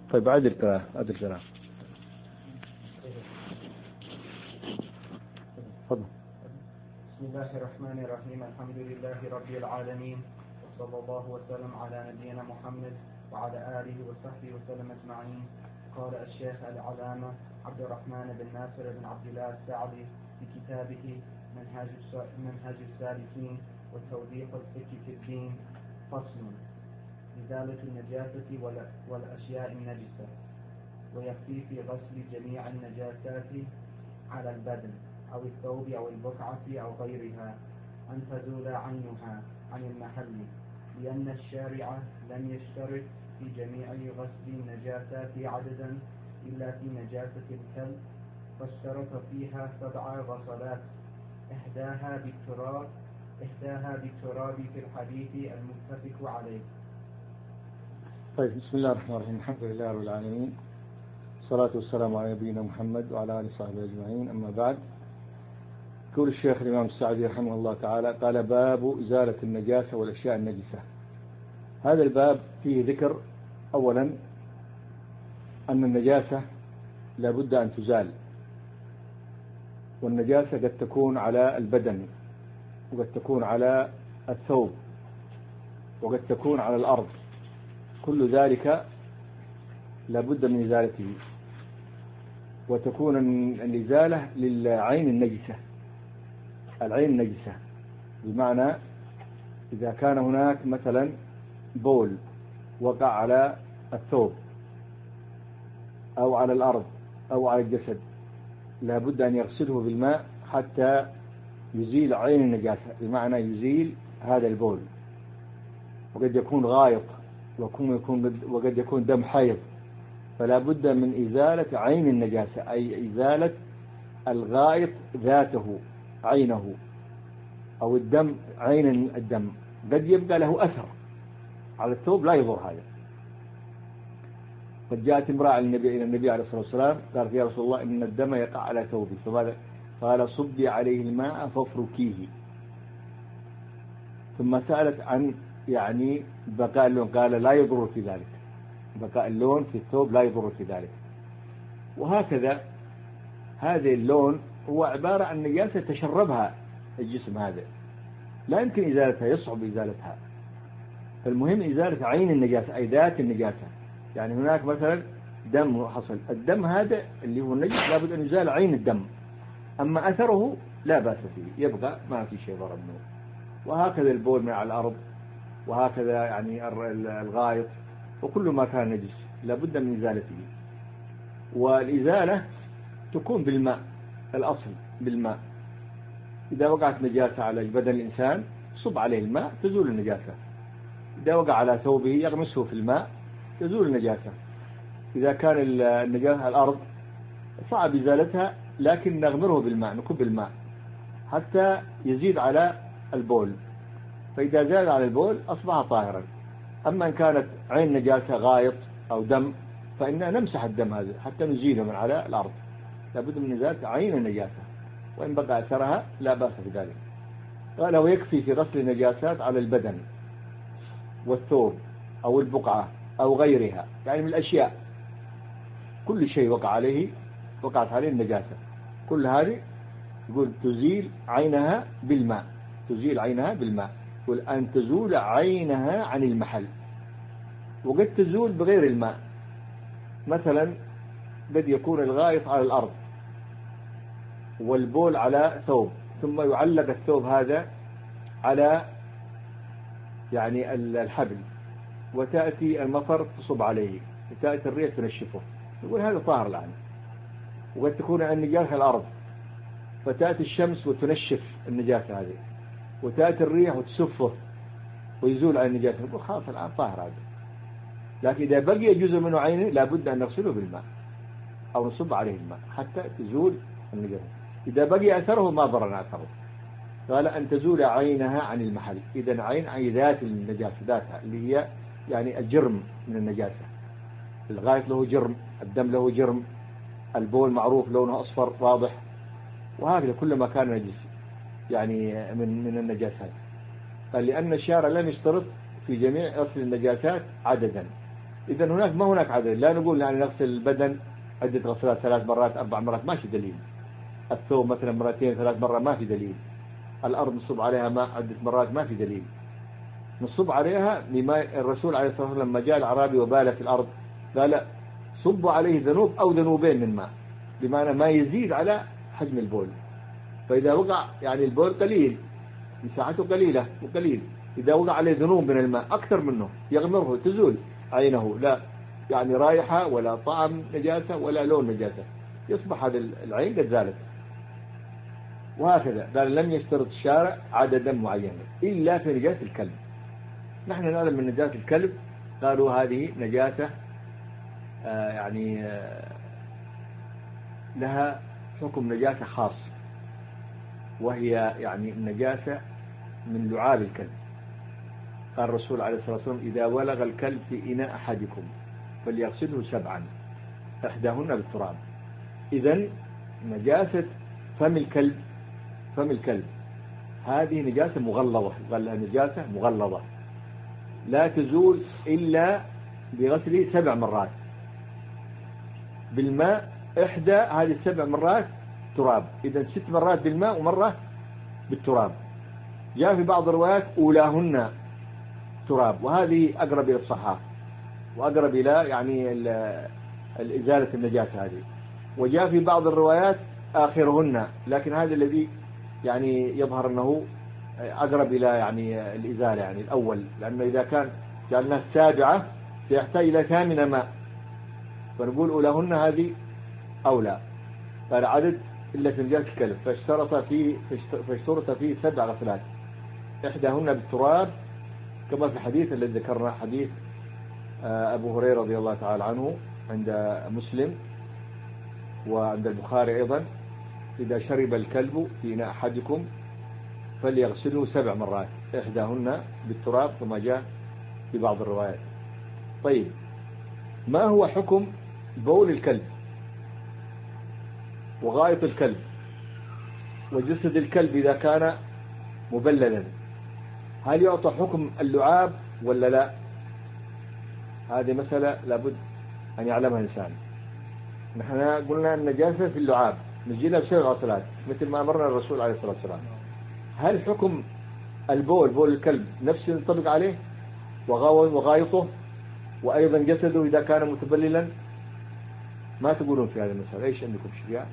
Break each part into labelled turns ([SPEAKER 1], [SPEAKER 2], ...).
[SPEAKER 1] طيب عاد القراءة. تفضل.
[SPEAKER 2] بسم الله الرحمن الرحيم. الحمد لله رب العالمين، وصلى الله وسلم على نبينا محمد وعلى آله وصحبه وسلم أجمعين. قال الشيخ العلامة عبد الرحمن بن ناصر بن عبد الله السعدي في كتابه منهج السالكين وتوضيح الفقه في الدين: فصل: إزالة النجاسة والأشياء النجسة. ويكفي في غسل جميع النجاسات على البدن أو الثوب أو البقعة أو غيرها أن تزول عينها عن المحل، لأن الشارع لم يشترط في جميع غسل النجاسات عددا إلا في نجاسة الكلب، فاشترط فيها 7 غسلات، إحداها بالتراب في الحديث المتفق عليه.
[SPEAKER 1] طيب، بسم الله الرحمن الرحيم. الحمد لله رب العالمين، الصلاة والسلام على نبينا محمد وعلى آله وصحبه أجمعين. أما بعد، يقول الشيخ الإمام السعدي رحمه الله تعالى: قال: باب إزالة النجاسة والأشياء النجسة. هذا الباب فيه ذكر أولا أن النجاسة لا بد أن تزال، والنجاسة قد تكون على البدن، وقد تكون على الثوب، وقد تكون على الأرض، كل ذلك لا بد من إزالته، وتكون الإزالة للعين النجسة. العين النجسة بمعنى إذا كان هناك مثلا بول وقع على الثوب أو على الأرض أو على الجسد، لا بد أن يغسله بالماء حتى يزيل عين النجاسة، بمعنى يزيل هذا البول. وقد يكون غائط، وقد يكون دم حيض، فلا بد من إزالة عين النجاسة، أي إزالة الغائط ذاته عينه، أو الدم عين الدم. قد يبقى له أثر على الثوب لا يضر هذا. قد جاءت امرأة إلى النبي عليه الصلاة والسلام قالت: يا رسول الله، إن الدم يقع على ثوبي، فماذا قال؟ صبي عليه الماء فافركيه. ثم سألت عن بقاء اللون، قال: لا يضر في ذلك، بقاء اللون في الثوب لا يضر في ذلك. وهكذا هذا اللون هو عبارة عن نجاسة تشربها الجسم، هذا لا يمكن إزالتها، يصعب إزالتها. فالمهم إزالة عين النجاسة، أي ذات النجاسة. يعني هناك مثلا دم حصل، الدم هذا اللي هو النجس لابد أن يزال عين الدم، أما أثره لا بأس فيه، يبقى ما في شيء ضرر منه. وهكذا البول من على الأرض، وهكذا الغائط، وكل ما كان نجس لابد من إزالته. والإزالة تكون بالماء، الأصل بالماء. إذا وقعت نجاسة على بدن الإنسان صب عليه الماء تزول النجاسة. إذا وقع على ثوبه يغمسه في الماء تزول النجاسة. إذا كان النجاسة على الأرض صعب إزالتها، لكن نغمره بالماء، نكب الماء حتى يزيد على البول، فإذا زاد على البول أصبح طاهرا. أما إن كانت عين نجاسة غائط أو دم فإننا نمسح الدم هذا حتى نزيله من على الأرض، لابد من إزالة عين النجاسة، وإن بقى أثرها لا بأس بذلك. قال: ويكفي في غسل النجاسات على البدن والثوب أو البقعة أو غيرها، يعني من الأشياء، كل شيء وقعت عليه النجاسة، كل هذه يقول تزيل عينها بالماء، تزيل عينها بالماء. يقول أن تزول عينها عن المحل. وقد تزول بغير الماء، مثلا قد يكون الغائط على الأرض والبول على ثوب، ثم يعلق الثوب هذا على الحبل، وتأتي المطر تصب عليه، وتأتي الريح تنشفه، يقول هذا طاهر الآن. وقد تكون النجاسة على الأرض، فتأتي الشمس وتنشف النجاسة هذه، وتأتي الريح وتسفه ويزول عن النجاسة، يقول خلاص الآن طاهر هذا. لكن إذا بقي جزء منه عينه لابد أن نغسله بالماء أو نصب عليه الماء حتى تزول النجاسة. إذا بقي أثره ما ضرنا أثره. قال: أن تزول عينها عن المحل. إذن عين أي ذات النجاسة، ذاتها اللي هي الجرم من النجاسة. الغائط له جرم، الدم له جرم، البول معروف لونه أصفر واضح، وهكذا كل ما كان نجس من النجاسات. قال: لأن الشارع لم يشترط في جميع غسل النجاسات عددا، إذا ما هناك عدد، لا نقول يعني نغسل البدن عدة غسلات 3 مرات 4 مرات، ما في دليل. الثوب مثلا 2 3 مرات ما في دليل. الأرض نصب عليها ماء عدة مرات ما في دليل. نصب عليها بماء. الرسول عليه الصلاة والسلام لما جاء الأعرابي وبال في الأرض قال لا، صبوا عليه ذنوب أو ذنوبين من ماء، بمعنى ما يزيد على حجم البول. فإذا وقع يعني البول قليل، مساحته قليلة وقليل، إذا وقع عليه ذنوب من الماء أكثر منه يغمره تزول عينه، لا يعني رائحة ولا طعم نجاسة ولا لون نجاسة، يصبح هذا العين قد زالت. وهكذا قال لم يشترط الشارع عددا معينا إلا في نجاسة الكلب. نحن نعلم من نجاسة الكلب قالوا هذه نجاسة لها حكم نجاسة خاص، وهي يعني النجاسة من لعاب الكلب. قال الرسول عليه الصلاة والسلام إذا ولغ الكلب في إناء أحدكم فليغسله 7 إحداهن بالتراب. إذن نجاسة فم الكلب هذه نجاسة مغلظة، قال لها نجاسة مغلظة لا تزول إلا بغسله 7 مرات بالماء، إحدى هذه 7 مرات تراب. إذن 6 مرات بالماء ومرة بالتراب. جاء في بعض الروايات أولاهن تراب، وهذه أقرب إلى الصحة وأقرب إلى يعني الإزالة النجاسة هذه. وجاء في بعض الروايات آخرهن، لكن هذا الذي يعني يظهر أنه أقرب إلى يعني الإزالة يعني الأول، لأنه إذا كان جعلنا 7 سيحتاج إلى 8 ماء، فنقول أولاهن هذه أولى. قال عدد إلا في نجاسة الكلب، فاشترط فيه 7 غسلات إحداهن بالتراب، كما في الحديث الذي ذكرنا حديث أبو هريرة رضي الله تعالى عنه عند مسلم وعند البخاري أيضا: إذا شرب الكلب في إناء أحدكم فليغسله 7 مرات إحداهن بالتراب، كما جاء في بعض الروايات. طيب، ما هو حكم بول الكلب وغائط الكلب وجسد الكلب إذا كان مبللا؟ هل يعطى حكم اللعاب ولا لا؟ هذه مسألة لابد أن يعلمها الإنسان. نحن قلنا النجاسة في اللعاب نجيلها ب7 غسلات مثل ما أمرنا الرسول عليه الصلاة والسلام. هل حكم بول الكلب نفسه ينطبق عليه وغائطه وأيضا جسده إذا كان متبللا؟ ما تقولون في هذه المسألة؟ إيش عندكم شيء؟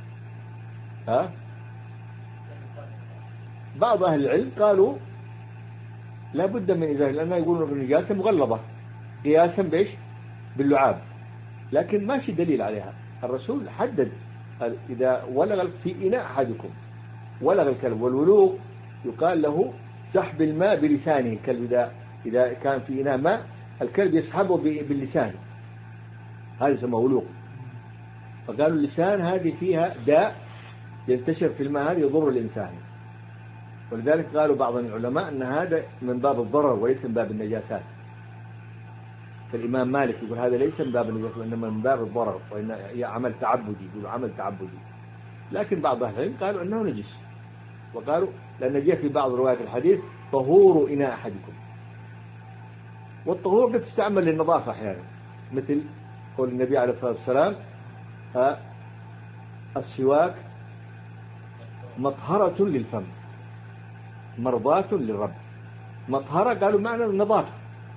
[SPEAKER 1] بعض أهل العلم قالوا لا بد من إزالة، لأنه يقولون النجاسة مغلظة قياسا بإيش؟ باللعاب، لكن ماشي دليل عليها. الرسول حدد إذا ولغ في إناء أحدكم، ولغ الكلب، والولوغ يقال له سحب الماء بلسانه. الكلب إذا كان في إناء ماء الكلب يسحبه باللسان، هذا يسمى ولوغ. فقالوا اللسان هذه فيها داء ينتشر في الماء، هذا يضر الإنسان، ولذلك قالوا بعض العلماء أن هذا من باب الضرر وليس من باب النجاسات. فالإمام مالك يقول هذا ليس من باب النجاسات وإنما من باب الضرر، وإن هي عمل تعبدي، يقولوا عمل تعبدي. لكن بعض أهل العلم قالوا أنه نجس، وقالوا لأن جاء في بعض روايات الحديث طهور إناء أحدكم، والطهور قد تستعمل للنظافة أحيانا، مثل قول النبي عليه الصلاة والسلام: السواك مطهرة للفم مرضاة للرب. مطهرة قالوا معنى النظافة،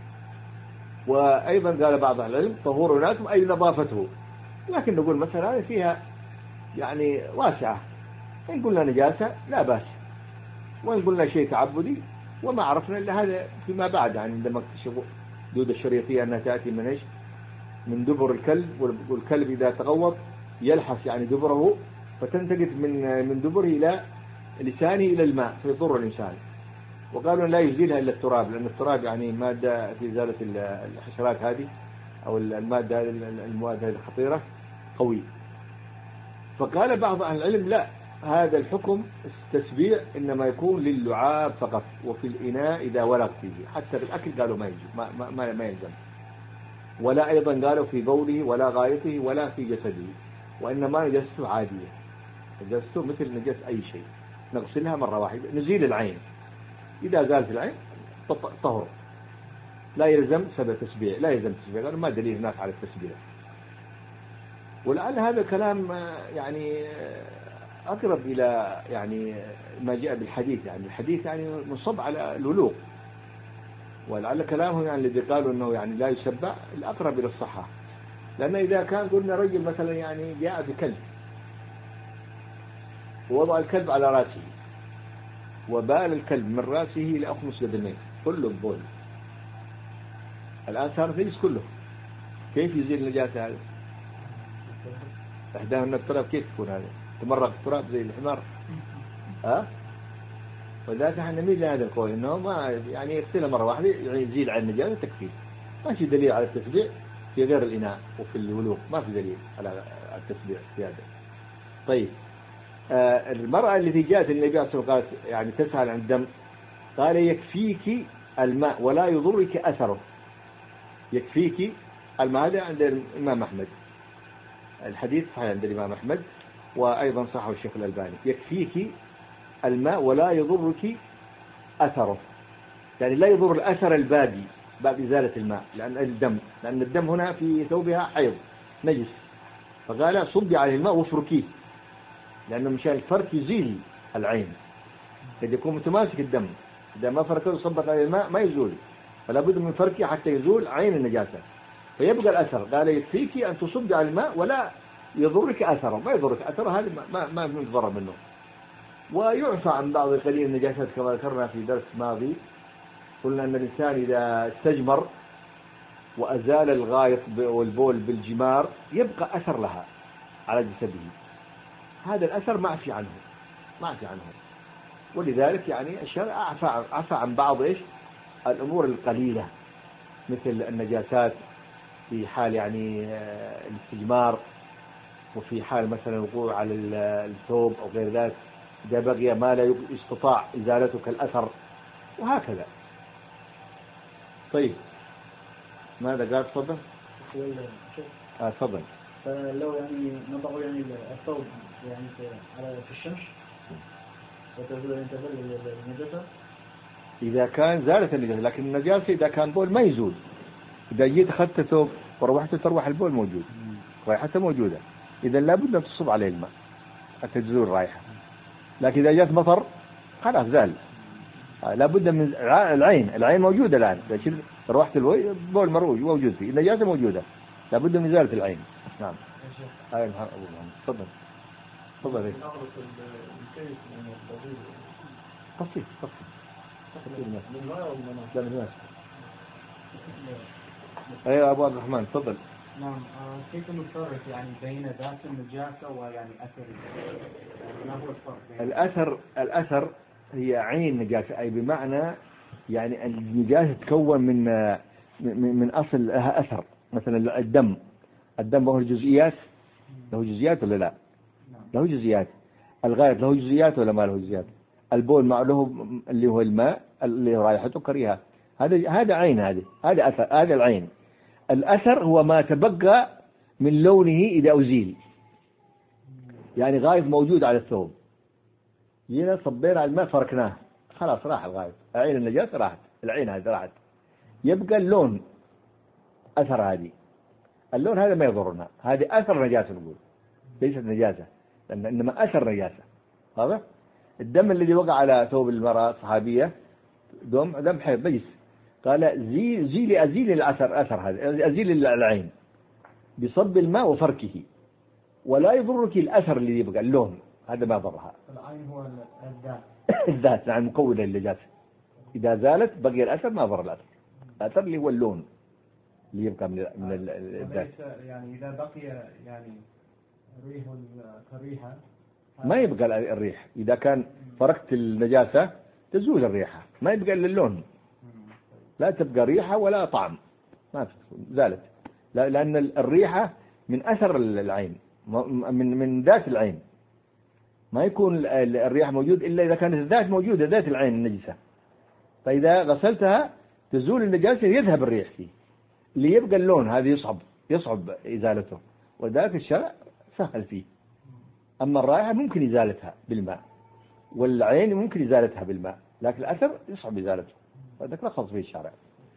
[SPEAKER 1] وأيضا قال بعض العلم طهور ناسم أي نظافته. لكن نقول مثلا هذه فيها يعني واسعة، إن قلنا نجاسة لا بأس، وإن قلنا شيء تعبدي وما عرفنا إلا هذا فيما بعد، يعني عندما اكتشفوا دودة الشريطية أنها تأتي من إيش؟ من دبر الكلب، والكلب إذا تغوط يلحس يعني دبره، فتنتقل من دبره إلى لسانه إلى الماء فيضر الإنسان. وقالوا لا يزيلها إلا التراب، لأن التراب يعني مادة في إزالة الحشرات هذه، أو المواد هذه الخطيرة قوي. فقال بعض أهل العلم لا، هذا الحكم التسبيع إنما يكون للعاب فقط، وفي الإناء إذا ولغ فيه. حتى في الأكل قالوا ما يجب، ما يلزم، ولا أيضا قالوا في بوله ولا غائطه ولا في جسده، وإنما نجاسته عادية، نجاسته مثل نجاس أي شيء، نغسلها مرة واحدة، نزيل العين، إذا زالت العين طهر. لا يلزم 7 تسبيع، لا يلزم تسبيع، لأنه ما دليل هناك على التسبيع. ولعل هذا كلام يعني أقرب إلى يعني ما جاء بالحديث، يعني الحديث يعني مصب على الولوغ، ولعل كلامهم يعني الذي قالوا أنه يعني لا يسبع الأقرب إلى الصحة. لأن إذا كان قلنا رجل مثلا يعني جاء بكلب ووضع الكلب على رأسه وبال الكلب من رأسه إلى أخمص قدميه كله بول، الآن صار نجس كله، كيف يزيل النجاسة هذا؟ إحداهن التراب، كيف تكون هذا؟ تمرق التراب زي الحمار؟ وذلك احنا نميل لهذا القول انه ما يعني يغسلها مرة واحدة يزيل عن النجاسة تكفي. ما في دليل على التسبيع في غير الإناء وفي الولوغ، ما في دليل على التسبيع في هذا. طيب المرأة التي جاءت النبي صلى الله عليه وسلم قالت يعني تسأل عن الدم، قال يكفيك الماء ولا يضرك أثره. يكفيك الماء، هذا عند الإمام أحمد، الحديث صحيح عند الإمام أحمد وأيضا صححه الشيخ الألباني. يكفيك الماء ولا يضرك أثره، يعني لا يضر الأثر الباقي بعد إزالة الماء، لأن الدم هنا في ثوبها حيض نجس، فقال صبي عليه الماء وفركيه، لأنه مشان الفرك يزيل العين، قد يكون متماسك الدم، إذا ما فركه وصبت عليه الماء ما يزول، فلا بد من فركه حتى يزول عين النجاسة فيبقى الأثر. قال يكفيك أن تصبي على الماء ولا يضرك أثره، ما يضرك أثره، هذا ما نتضرر منه. ويعفى عن بعض قليل النجاسات كما ذكرنا في درس ماضي، قلنا أن الإنسان إذا استجمر وأزال الغائط والبول بالجمار يبقى أثر لها على جسده، هذا الأثر معفي عنه، ولذلك يعني الشرع عفى عن بعض الأمور القليلة مثل النجاسات في حال يعني الاستجمار، وفي حال مثلا الوقوع على الثوب أو غير ذلك إذا بقي ما لا يستطاع إزالته كالأثر وهكذا. طيب ماذا قال؟ تفضل. تفضل.
[SPEAKER 2] فلو يعني نضع يعني الثوب يعني في الشمس وتزول النجاسة
[SPEAKER 1] إذا كان زالت النجاسة، لكن النجاسة إذا كان بول ما يزول. إذا جيت أخذت ثوب وروحت تروح البول موجود، رائحته موجودة، إذا لابد أن تصب عليه الماء حتى تزول الرائحة. لكن إذا جاءت مطر خلاص زال، لابد من العين موجودة الآن، لكن روحت البول مروج موجود فيه، النجاسة موجودة، لابد من إزالة العين. نعم. أبو محمد تفضل. تفضل. قصير أيوة أبو عبد الرحمن تفضل.
[SPEAKER 2] نعم. كيف نفرق يعني بين ذات النجاسة ويعني أثر؟ ما هو الفرق؟
[SPEAKER 1] الأثر هي عين نجاسة، أي بمعنى يعني النجاسة تكون من أصل لها أثر. مثلا الدم له جزئيات ولا لا؟ له جزئيات. الغائط له جزئيات ولا ما له جزئيات؟ البول مع له اللي هو الماء اللي رائحته كريهة، هذا عين، هذا أثر، هذا العين. الأثر هو ما تبقى من لونه إذا أزيل، يعني غائط موجود على الثوب، جينا صبينا على الماء فركناه خلاص راح الغائط، عين النجاسة راحت، العين هذه راحت، يبقى اللون أثر اللون هذا ما يضرنا، هذه أثر نجاسة نقول، ليست نجاسة، إنما أثر نجاسة. هذا الدم الذي وقع على ثوب المرأة الصحابية دم حيض نجس، قال أزيل الأثر هذا، أزيل العين بصب الماء وفركه، ولا يضرك الأثر اللي يبقى اللون، هذا ما ضرها.
[SPEAKER 2] العين هو
[SPEAKER 1] الذات نعم مكونة للنجاسة، إذا زالت بقي الأثر ما ضر الأثر اللي هو اللون اللي يبقى من الذات.
[SPEAKER 2] يعني إذا بقي يعني ريح كريحة
[SPEAKER 1] ما يبقى الريح، إذا كان فركت النجاسة تزول الريحة، ما يبقى إلا اللون، لا تبقى ريحة ولا طعم، ما زالت، لأن الريحة من أثر العين، من ذات العين، ما يكون الريحة موجود إلا إذا كانت الذات موجودة، ذات العين النجسة، فإذا غسلتها تزول النجاسة يذهب الريح فيه، اللي يبقى اللون هذا يصعب إزالته، وذلك الشرع سهل فيه. أما الرائحة ممكن إزالتها بالماء، والعين ممكن إزالتها بالماء، لكن الأثر يصعب إزالته، وذلك رخص فيه الشرع.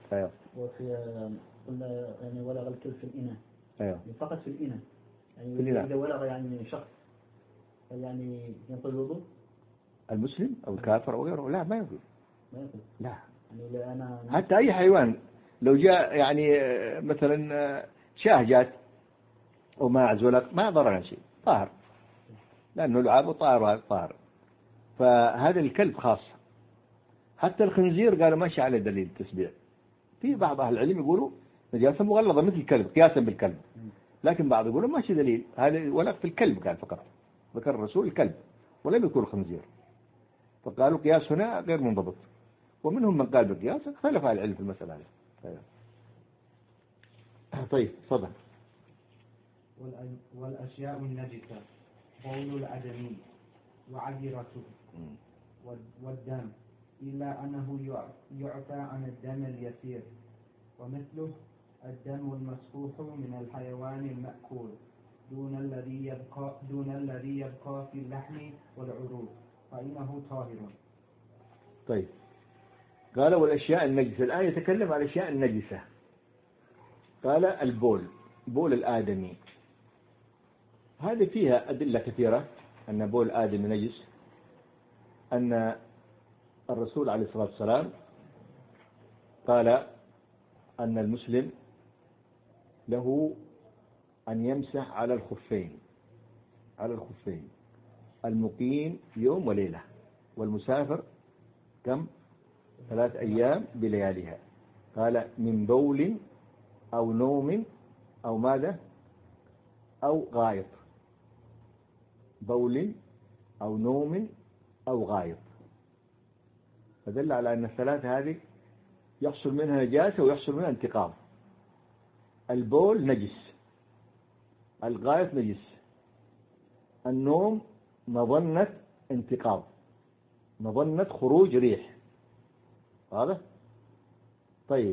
[SPEAKER 1] أيوه.
[SPEAKER 3] وفي قلنا يعني ولغ الكلب في الإناء.
[SPEAKER 1] أيوه.
[SPEAKER 3] فقط في الإناء. يعني
[SPEAKER 1] في الإناء.
[SPEAKER 3] إذا ولغ يعني شخص يعني ينقض الوضوء.
[SPEAKER 1] المسلم أو الكافر أو غيره لا ما يقول.
[SPEAKER 3] ما يقول.
[SPEAKER 1] لا.
[SPEAKER 3] يعني أنا
[SPEAKER 1] حتى أي حيوان لو جاء يعني مثلا شاه جات أو ماعز ولق ما ضرنا شيء طاهر لأنه لعاب طاهر. فهذا الكلب خاص. حتى الخنزير قالوا ماشي على دليل التسبيع. في بعض أهل العلم يقولوا نجاسة مغلظة مثل الكلب قياسا بالكلب، لكن بعض يقولوا ماشي دليل هذا ولق في الكلب قال فقط ذكر الرسول الكلب ولم يكن الخنزير، فقالوا قياس هنا غير منضبط، ومنهم من قال بالقياس اختلف أهل العلم في المسألة هذه. طيب صدق.
[SPEAKER 2] والأشياء النجسة بول الآدمي وعذرته والدم إلا أنه يعفى عن الدم اليسير، ومثله الدم المسفوح من الحيوان المأكول دون الذي يبقى في اللحم والعروق فإنه طاهر.
[SPEAKER 1] طيب قال والأشياء النجسة، الآن يتكلم عن الأشياء النجسة. قال البول، بول الآدمي، هذه فيها أدلة كثيرة أن بول الآدمي نجس، أن الرسول عليه الصلاة والسلام قال أن المسلم له أن يمسح على الخفين المقيم يوم وليلة، والمسافر كم 3 أيام بلياليها. قال من بول أو نوم أو ماذا أو غائط، بول أو نوم أو غائط، فدل على أن الثلاثة هذه يحصل منها نجاسة ويحصل منها انتقاض. البول نجس، الغائط نجس، النوم مظنة انتقاض، مظنة خروج ريح، هذا طيب.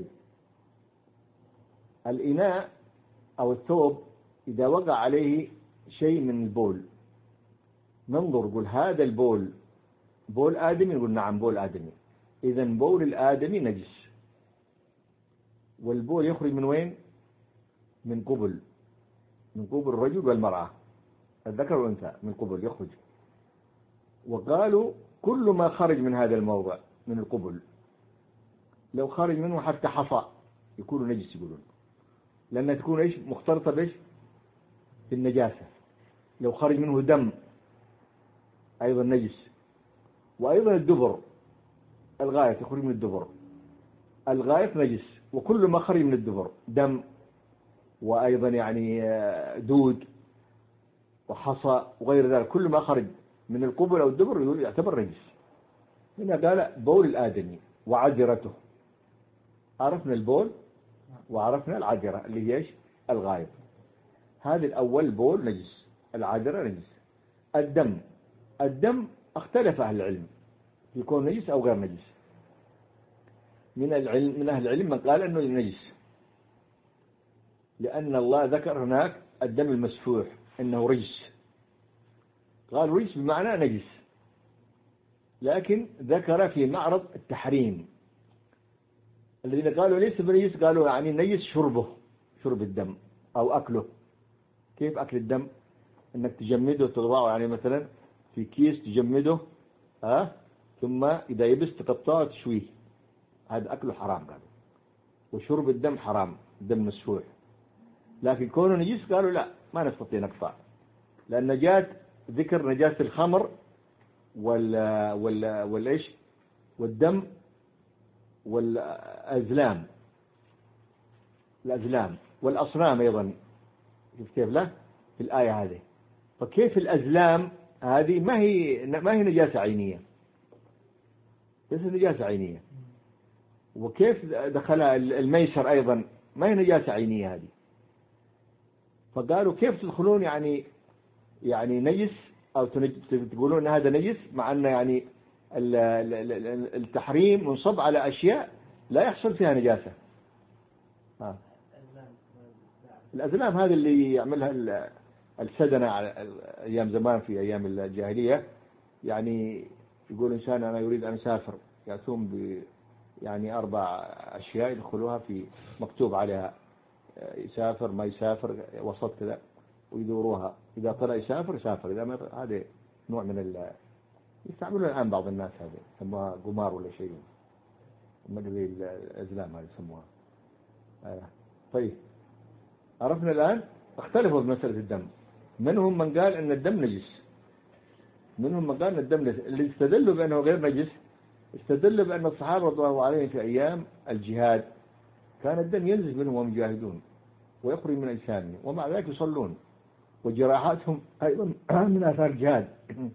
[SPEAKER 1] الإناء أو الثوب إذا وقع عليه شيء من البول ننظر نقول هذا البول بول آدمي، نقول نعم بول آدمي، إذن بول الآدمي نجس. والبول يخرج من وين؟ من قبل الرجل والمرأة، الذكر والأنثى من قبل يخرج. وقالوا كل ما خرج من هذا الموضع من القبل لو خرج منه حتى حصى يكون نجس، يقولون لأنها تكون إيش مختلطة بإيش بالنجاسة. لو خرج منه دم أيضا نجس. وأيضا الدبر، الغائط يخرج من الدبر، الغائط نجس، وكل ما خرج من الدبر دم وأيضا يعني دود وحصى وغير ذلك، كل ما خرج من القبل أو الدبر يعتبر نجس. هنا قال بول الآدمي وعذرته، عرفنا البول وعرفنا العذرة اللي هي إيش الغائط. هذا الأول بول نجس، العذرة نجس. الدم اختلف أهل العلم يكون نجس أو غير نجس. من أهل العلم من قال أنه نجس، لأن الله ذكر هناك الدم المسفوح أنه رجس، قال رجس بمعنى نجس، لكن ذكر في معرض التحريم. الذين قالوا ليس بنجس قالوا يعني نجس شرب الدم أو أكله. كيف أكل الدم؟ أنك تجمده وتضعه يعني مثلا في كيس تجمده ثم إذا يبس تقطعه وتشويه، هذا أكله حرام قالوا. وشرب الدم حرام، الدم مسفوح. لكن كونه نجس قالوا لا ما نستطيع نقطع، لأن جاءت ذكر نجاسة الخمر والإيش والدم والأزلام والأصنام أيضا كيف له في الآية هذه. فكيف الأزلام هذه ما هي نجاسة عينية، ليس نجاسة عينية. وكيف دخلها الميسر أيضا ما هي نجاسة عينية هذه. فقالوا كيف تدخلون يعني نجس أو تقولون أن هذا نجس مع أن يعني التحريم منصب على أشياء لا يحصل فيها نجاسة. الأزلام هذه اللي يعملها السدنة أيام زمان في أيام الجاهلية، يعني يقول إنسان أنا يريد أن أسافر، يأتون يعني 4 أشياء يدخلوها في مكتوب عليها يسافر ما يسافر وسط كذا ويدوروها، إذا طلع يسافر يسافر، إذا ما هذا نوع من يستعملون الآن بعض الناس، هذه يسموها قمار ولا شيء، ما أدري الأزلام هذه يسموها. طيب عرفنا الآن اختلفوا في مسألة الدم، منهم من قال أن الدم نجس، منهم من قال أن الدم نجس. اللي استدلوا بأنه غير نجس استدلوا بأن الصحابة رضي الله عليهم في أيام الجهاد كان الدم ينزل منهم وهم يجاهدون ويخرج من أجسامهم، ومع ذلك يصلون، وجراحاتهم أيضا من آثار الجهاد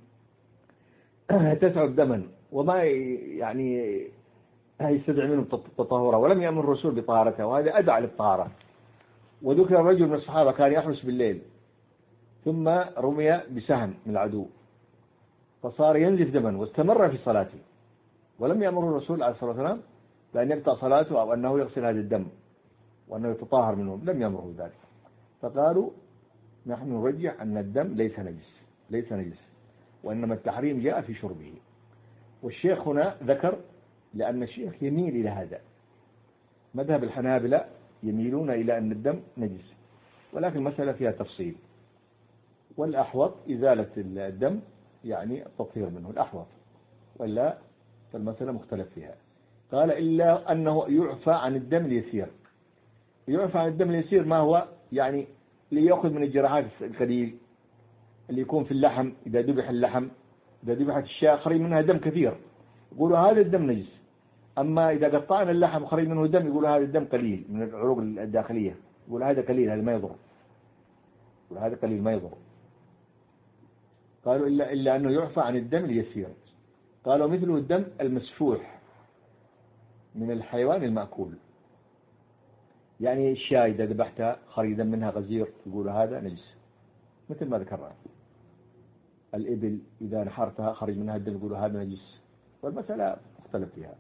[SPEAKER 1] تسعب دما، وما يعني يستدعي منهم تطهرا، ولم يأمر الرسول بطهارتها، وهذا أدعى للطهارة. وذكر رجل من الصحابة كان يحرس بالليل ثم رمي بسهم من العدو فصار ينزف دما واستمر في صلاته، ولم يأمر الرسول عليه الصلاة والسلام بأن يقطع صلاته أو أنه يغسل هذا الدم وأنه يتطهر منه، لم يأمره ذلك. فقالوا نحن نرجح أن الدم ليس نجس، وإنما التحريم جاء في شربه. والشيخ هنا ذكر لأن الشيخ يميل إلى هذا، مذهب الحنابلة يميلون إلى أن الدم نجس، ولكن المسألة فيها تفصيل، والأحوط إزالة الدم يعني التطهير منه الأحوط، ولا فالمسألة مختلف فيها. قال إلا أنه يعفى عن الدم اليسير. يعفى عن الدم اليسير ما هو؟ يعني ليأخذ من الجراحات القليل اللي يكون في اللحم، إذا ذبح اللحم، إذا ذبحت الشاة خرج منها دم كثير يقولوا هذا الدم نجس. أما إذا قطعنا اللحم وخرج منه دم يقولوا هذا الدم قليل من العروق الداخلية، يقول هذا قليل، هذا ما يضر، يقول هذا قليل ما يضر. قالوا إلا أنه يعفى عن الدم اليسير. قالوا مثله الدم المسفوح من الحيوان المأكول، يعني الشاة إذا ذبحتها خرج دم منها غزير يقولوا هذا نجس، مثل ما ذكرنا. الإبل إذا نحرتها خرج منها الدم يقولوا هذا نجس، والمسألة مختلف فيها.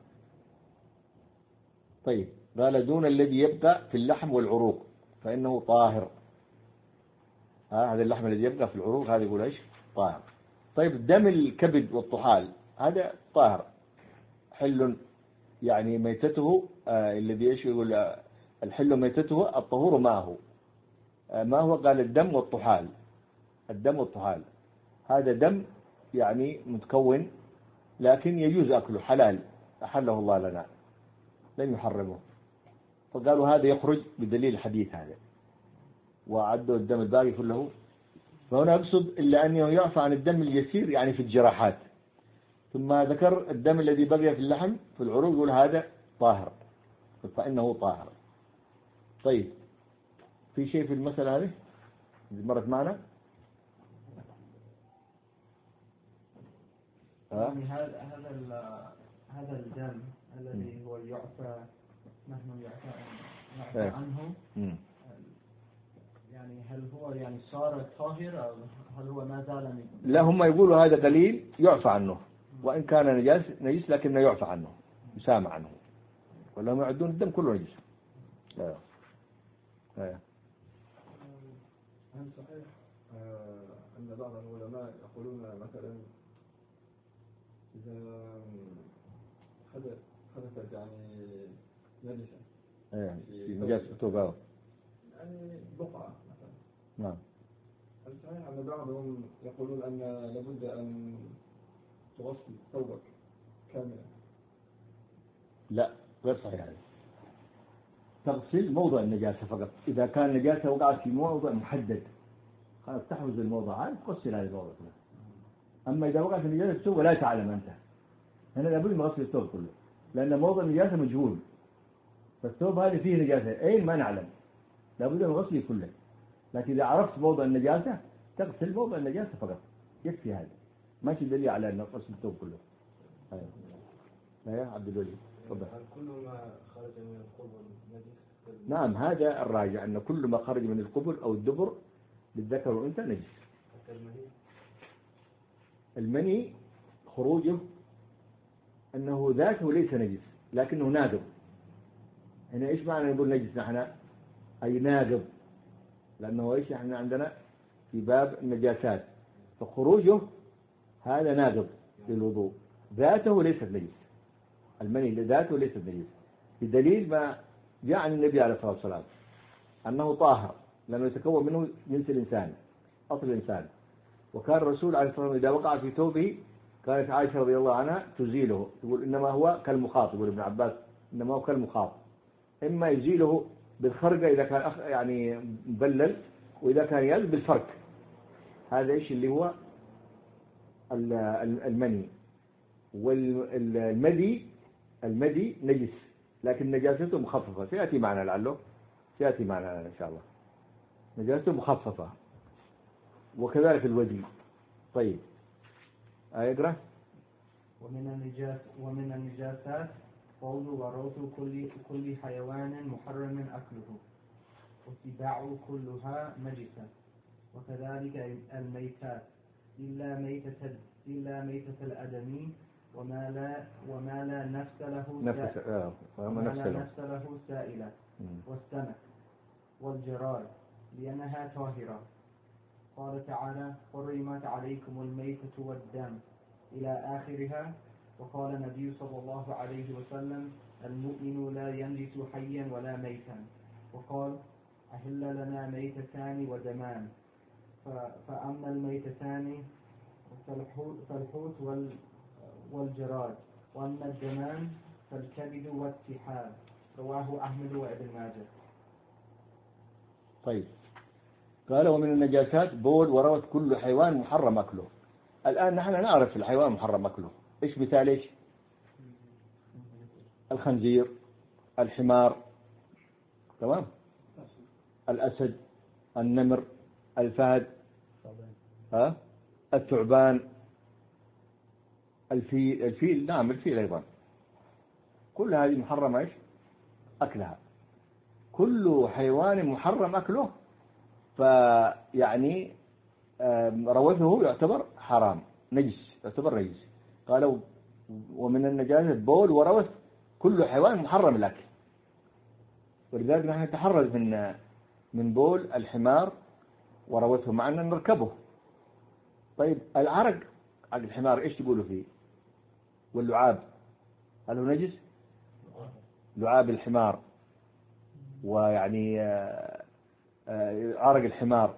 [SPEAKER 1] طيب قال دون الذي يبقى في اللحم والعروق فإنه طاهر. هذا اللحم الذي يبقى في العروق هذا يقول إيش؟ طاهر. طيب دم الكبد والطحال هذا طاهر، حل يعني ميتته الذي إيش يقول الحل ميتته الطهور معه. ما هو؟ قال الدم والطحال. الدم والطحال هذا دم يعني متكون لكن يجوز أكله، حلال أحله الله لنا لن يحرمه، فقالوا هذا يخرج بدليل الحديث هذا، وعدوا الدم الباقي كله. فهنا أقصد إلا أنه يعفى عن الدم اليسير يعني في الجراحات. ثم ذكر الدم الذي بقي في اللحم في العروق يقول هذا طاهر، فإنه طاهر. طيب في شيء في المسألة هذه مرت معنا؟
[SPEAKER 2] يعني هذا الدم الذي هو يعفى، نحن يعفى عنه، يعني هل هو يعني صار طاهر أو هل هو ما زال؟
[SPEAKER 1] لا، هم يقولوا هذا قليل يعفى عنه، وإن كان نجس لكنه يعفى عنه يسامع عنه، ولا هم يعدون الدم كله نجس.
[SPEAKER 4] هل صحيح أن بعض العلماء يقولون مثلا إذا حدثت يعني نجسة
[SPEAKER 1] في مجال التوبة
[SPEAKER 4] يعني بقعة مثلا،
[SPEAKER 1] نعم،
[SPEAKER 4] هل صحيح أن بعضهم يقولون أن لابد أن تغسل ثوبك كاملا؟
[SPEAKER 1] لا، غير صحيح هذا. تغسل موضع النجاسة فقط، إذا كان النجاسة وقعت في موضع محدد خلاص تحوز الموضع هذا تغسل هذا الموضع كله. أما إذا وقعت النجاسة في الثوب ولا تعلم أنت، هنا لابد من غسل الثوب كله، لأن موضع النجاسة مجهول، فالثوب هذا فيه نجاسة أين ما نعلم، لابد من غسله كله. لكن إذا عرفت موضع النجاسة تغسل موضع النجاسة فقط، يكفي هذا، ما في دليل على أن غسل الثوب كله. يا عبد الولي تفضل.
[SPEAKER 4] كل ما خرج من القبر نجس؟
[SPEAKER 1] نعم، هذا الراجع أن كل ما خرج من القبر أو الدبر للذكر والأنثى نجس. المني خروجه أنه ذاته ليس نجس لكنه ناقض. هنا إيش معنى نقول نجس نحن؟ أي ناقض، لأنه إيش إحنا عندنا في باب النجاسات، فخروجه هذا ناقض للوضوء، ذاته ليست نجس. المني لذاته ليس نجس، بدليل ما جاء عن النبي عليه الصلاة والسلام أنه طاهر لأنه يتكون منه جنس الإنسان، أصل الإنسان. وكان الرسول عليه الصلاة والسلام إذا وقع في ثوبه كانت عائشة رضي الله عنها تزيله، تقول إنما هو كالمخاط، يقول ابن عباس إنما هو كالمخاط، إما يزيله بالخرقة إذا كان يعني مبلل، وإذا كان يزيل بالفرك. هذا إيش اللي هو المني. والمدي نجس لكن نجاسته مخففة، سيأتي معنا لعله، سيأتي معنا إن شاء الله، نجاسته مخففة. وكذلك الودي. طيب أقرأ.
[SPEAKER 2] ومن النجاسات قول وروث كل حيوان محرم أكله، والسباع كلها نجسة، وكذلك الميتات إلا ميتة الأدمي وما لا نفس له سائلة، والسمك والجراد لأنها طاهرة. قال تعالى: حرمت عليكم الميتة والدم إلى آخرها. وقال النبي صلى الله عليه وسلم: المؤمن لا ينجس حيا ولا ميتا. وقال: أهل لنا ميتتان ودمان، فأما الميتتان فالحوت والجراد، وأما الدمان فالكبد والسحاب. رواه أحمد وابن ماجه.
[SPEAKER 1] طيب قال: ومن النجاسات بول وروث كل حيوان محرم أكله. الآن نحن نعرف الحيوان محرم أكله، إيش مثال؟ إيش؟ الخنزير، الحمار، تمام، الأسد، النمر، الفهد، الثعبان، الفيل، نعم الفيل أيضا، كل هذه محرم إيش؟ أكلها. كل حيوان محرم أكله، فيعني روثه يعتبر حرام، نجس، يعتبر نجس. قالوا: ومن النجاسة بول وروث كل حيوان محرم الأكل. ولذلك نحن نتحرز من بول الحمار وروثه، مع أن نركبه. طيب العرق على الحمار إيش تقولوا فيه؟ واللعاب هل هو نجس؟ لعاب الحمار ويعني عرق الحمار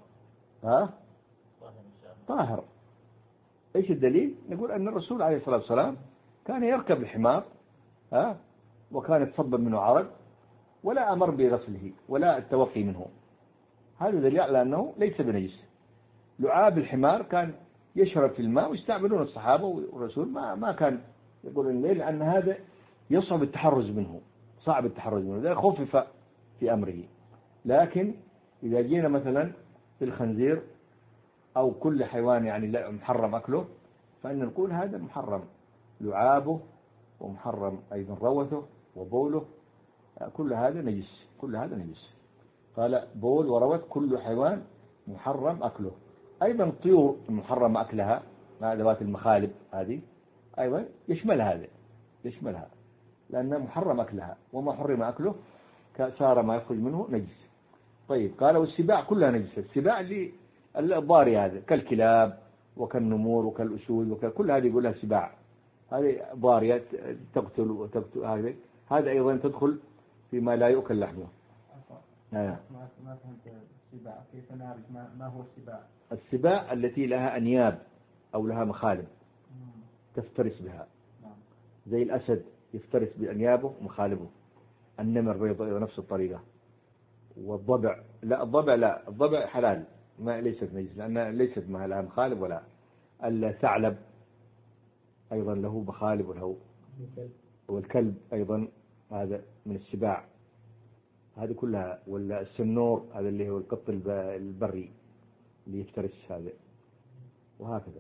[SPEAKER 1] طاهر. إيش الدليل؟ نقول أن الرسول عليه الصلاة والسلام كان يركب الحمار وكان يتصبب منه عرق ولا أمر بغسله ولا التوقي منه. هذا دليل على أنه ليس بنجس. لعاب الحمار كان يشرب في الماء ويستعملون الصحابة والرسول ما كان يقول الليل، لأن هذا يصعب التحرز منه، صعب التحرز منه، ذلك خفف في أمره. لكن إذا جينا مثلا في الخنزير أو كل حيوان يعني لا محرم أكله، فإن نقول هذا محرم لعابه، ومحرم أيضا روثه وبوله، كل هذا نجس، كل هذا نجس. قال: بول وروث كل حيوان محرم أكله. أيضا الطيور محرم أكلها، ذوات المخالب هذه أيضا يشملها لأنه محرم أكلها، وما حرم أكله صار ما يخرج منه نجس. طيب قال: والسباع كلها نجسة. السباع اللي الضاري هذا كالكلاب وكالنمور وكالأسود كل هذه يقول لها سباع، هذه ضارية تقتل هذا أيضا تدخل فيما لا يؤكل لحمه.
[SPEAKER 2] ما فهمت السباع، كيف نعرف ما هو السباع؟
[SPEAKER 1] السباع التي لها أنياب أو لها مخالب تفترس بها، زي الأسد يفترس بأنيابه ومخالبه، النمر بيضاء نفس الطريقة، والضبع الضبع حلال، ما ليست نجس لأن ليست ما لها مخالب ولا. الثعلب أيضا له مخالب وله، والكلب أيضا هذا من السباع، هذه كلها. ولا السنور هذا اللي هو القط البري اللي يفترس هذا، وهكذا.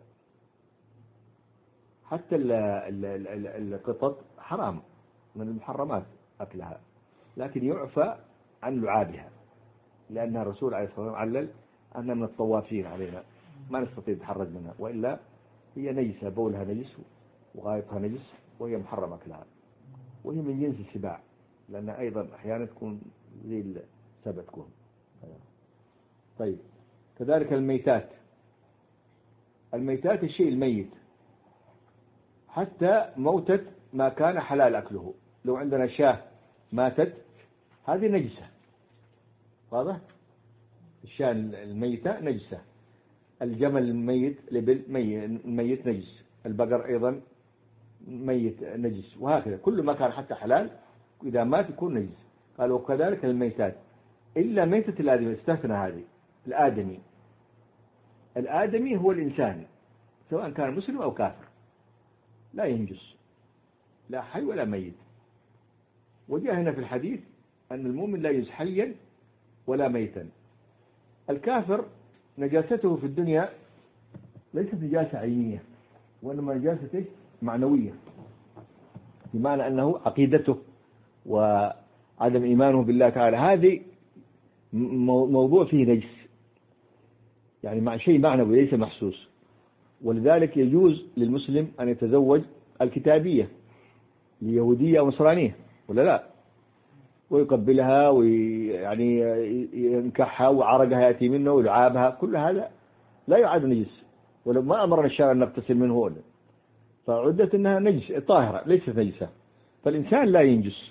[SPEAKER 1] حتى القطط حرام، من المحرمات أكلها، لكن يعفى عن لعابها، لأن الرسول عليه الصلاة والسلام علل أن من الطوافين علينا ما نستطيع نتحرز منها، وإلا هي نجسة، بولها نجس وغايتها نجس، وهي محرم أكلها، وهي من جنس السباع، لأن أيضا أحيانا تكون زي السبع تكون. طيب كذلك الميتات الشيء الميت، حتى موتة ما كان حلال أكله. لو عندنا شاة ماتت هذه نجسة، واضح؟ الشاة الميتة نجسة، الجمل الميت، الإبل ميت نجس، البقر أيضا ميت نجس، وهكذا كل ما كان حتى حلال إذا مات يكون نجس. قال وكذلك الميتات إلا ميتة الآدمي، استثنى هذه الآدمي. الآدمي هو الإنسان سواء كان مسلم أو كافر، لا ينجس، لا حي ولا ميت. وجاء هنا في الحديث أن المؤمن لا ينجس حيا ولا ميتا. الكافر نجاسته في الدنيا ليست نجاسة عينية، وإنما نجاسة معنوية، بمعنى أنه عقيدته وعدم إيمانه بالله تعالى هذه موضوع فيه نجس، يعني مع شيء معنوي ليس محسوس. ولذلك يجوز للمسلم أن يتزوج الكتابية اليهودية أو نصرانية ولا لا، ويقبلها ويعني ينكحها وعرقها يأتي منه ولعابها، كل هذا لا يعد نجس، ولو ما أمرنا الشارع أن نغتسل منه ولا. فعدت أنها نجس طاهرة ليست نجسة. فالإنسان لا ينجس،